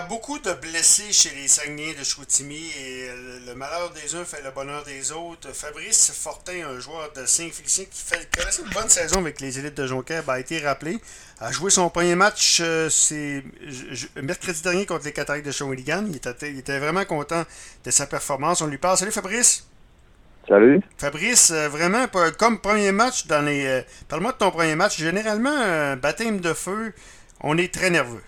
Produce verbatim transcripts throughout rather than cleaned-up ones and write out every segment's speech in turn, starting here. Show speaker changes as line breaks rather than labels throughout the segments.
beaucoup de blessés chez les Saguenayens de Chicoutimi et euh, le malheur des uns fait le bonheur des autres. Fabrice Fortin, un joueur de Saint-Félicien qui fait qui a laissé une bonne saison avec les élites de Jonquière, a été rappelé. A joué son premier match euh, c'est, je- je- mercredi dernier contre les Cataractes de Shawinigan. Il était, il était vraiment content de sa performance. On lui parle. Salut Fabrice.
Salut.
Fabrice, euh, vraiment, pas- comme premier match dans les. euh, parle-moi de ton premier match. Généralement, un baptême de feu, on est très nerveux.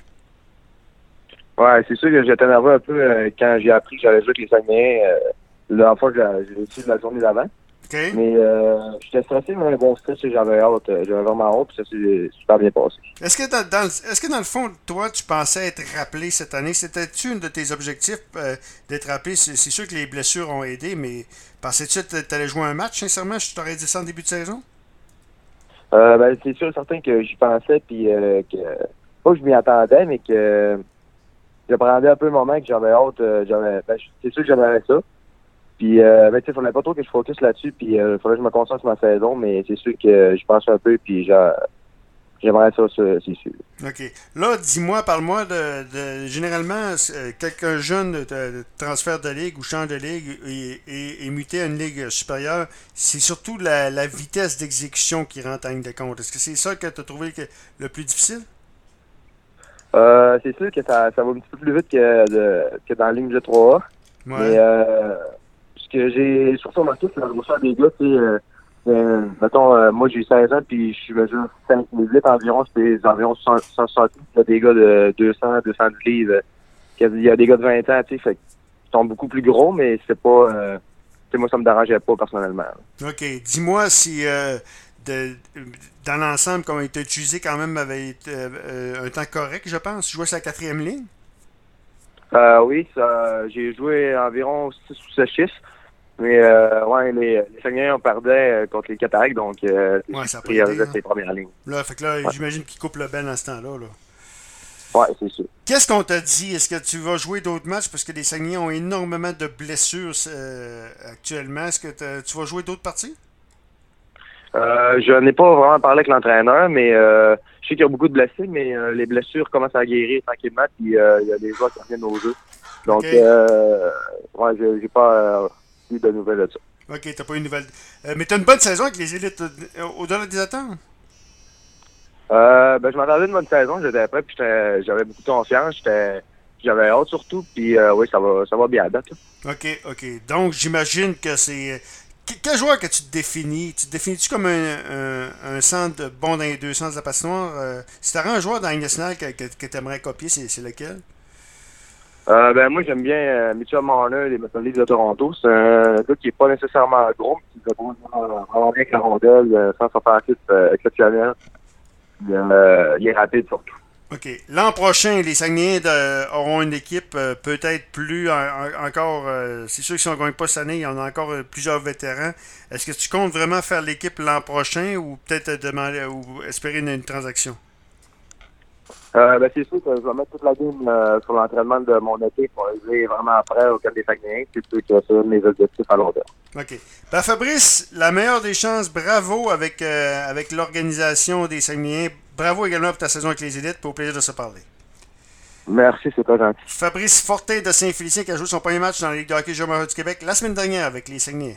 Ouais, c'est sûr que j'étais nerveux un peu euh, quand j'ai appris que j'allais jouer avec les Saguenayens. Euh, la dernière fois que j'ai j'ai su de la journée d'avant.
OK?
Mais euh, j'étais stressé, mais un bon stress, et j'avais hâte. euh, J'avais vraiment hâte, puis ça s'est super bien passé.
Est-ce que, dans, dans le- est-ce que dans le fond, toi, tu pensais être rappelé cette année? C'était-tu un de tes objectifs euh, d'être rappelé? C'est, c'est sûr que les blessures ont aidé, mais pensais-tu que tu allais jouer un match, sincèrement? Je t'aurais dit ça en début de saison?
Euh, ben, c'est sûr et certain que j'y pensais, puis euh, que pas que je m'y attendais, mais que je prenais un peu le moment que j'avais hâte. euh, j'avais, ben, c'est sûr que j'aimerais ça. Puis, euh, ben, tu sais, il fallait pas trop que je focus là-dessus, puis il fallait que je me concentre sur ma saison, mais c'est sûr que j'y pense un peu, puis j'a- j'aimerais ça, ça, c'est sûr.
OK. Là, dis-moi, parle-moi de, de généralement, euh, quelqu'un jeune de, de transfert de ligue ou change de ligue et, et, et muté à une ligue supérieure, c'est surtout la, la vitesse d'exécution qui rentre en ligne de compte. Est-ce que c'est ça que tu as trouvé que- le plus difficile?
Euh, c'est sûr que ça, ça va un petit peu plus vite que, de, que dans la ligne de trois A.
Ouais.
Mais euh, ce que j'ai surtout remarqué, c'est la grosseur des gars. Tu sais, euh, euh, mettons, euh, moi j'ai seize ans, puis je mesure cinq huit environ, c'est environ cent soixante. Il y a des gars de deux cents, deux cent dix livres. Il y a des gars de vingt ans, tu sais, fait qu'ils sont beaucoup plus gros, mais c'est pas... Euh, tu sais, moi, ça me dérangeait pas personnellement.
OK. Dis-moi si euh, de, dans l'ensemble, comment il t'a utilisé quand même avait été euh, euh, un temps correct, je pense. Tu jouais sa quatrième ligne.
Euh, oui, ça, j'ai joué environ six ou sept chiffres. Mais euh, ouais, les, les Saguenayens, on perdait euh, contre les Cataractes, donc euh, c'est
Ouais,
sûr
ça n'a
qu'ils
pas aidé.
priorisaient
Hein.
ses premières lignes.
Là, fait que là,
Ouais,
j'imagine qu'il coupe le bel dans ce temps-là. Là.
ouais, c'est sûr.
Qu'est-ce qu'on t'a dit? Est-ce que tu vas jouer d'autres matchs? Parce que les Saguenayens ont énormément de blessures euh, actuellement. Est-ce que t'as- tu vas jouer d'autres parties?
Euh, je n'ai pas vraiment parlé avec l'entraîneur, mais euh, je sais qu'il y a beaucoup de blessés, mais euh, les blessures commencent à guérir tranquillement, puis euh, il y a des joueurs qui reviennent au jeu. Donc,
OK.
euh, ouais, j'ai j'ai pas euh, eu de nouvelles de ça.
OK, t'as pas une nouvelle. Euh, mais t'as une bonne saison avec les élites euh, au-delà des attentes?
Euh, ben, je m'attendais à une bonne saison, j'étais prêt, puis j'étais- j'avais beaucoup de confiance, j'étais, j'avais hâte surtout, puis euh, oui, ça va, ça va bien à date. Là.
OK, OK. Donc, j'imagine que c'est. Que- Quel joueur que tu te définis? Tu te définis-tu comme un, un, un centre de bon dans les deux sens de la patinoire? Euh, si t'aurais un joueur dans la Ligue nationale que, que, que tu aimerais copier, c'est, c'est lequel?
Euh, ben moi j'aime bien euh, Mitchell Marner des Maple Leafs de Toronto. C'est un gars qui est pas nécessairement gros, mais qui va vraiment vraiment bien avec la rondelle, euh, sans offensif euh, exceptionnel. Puis, euh, il est rapide surtout.
OK. L'an prochain, les Saguenayens de- auront une équipe euh, peut-être plus en- en- encore. Euh, c'est sûr que si on ne gagne pas cette année, il y en a encore euh, plusieurs vétérans. Est-ce que tu comptes vraiment faire l'équipe l'an prochain ou peut-être euh, demander ou espérer une, une transaction?
Euh, ben c'est sûr que je vais mettre toute la game euh, sur l'entraînement de mon été pour arriver vraiment prêt au camp des Saguenayens. C'est sûr que c'est un de mes objectifs à long terme.
OK. Ben Fabrice, la meilleure des chances, bravo avec, euh, avec l'organisation des Saguenayens. Bravo également pour ta saison avec les élites, pour au plaisir de se parler.
Merci, c'est pas gentil.
Fabrice Fortin de Saint-Félicien qui a joué son premier match dans la Ligue de hockey junior du Québec la semaine dernière avec les Saguenayens.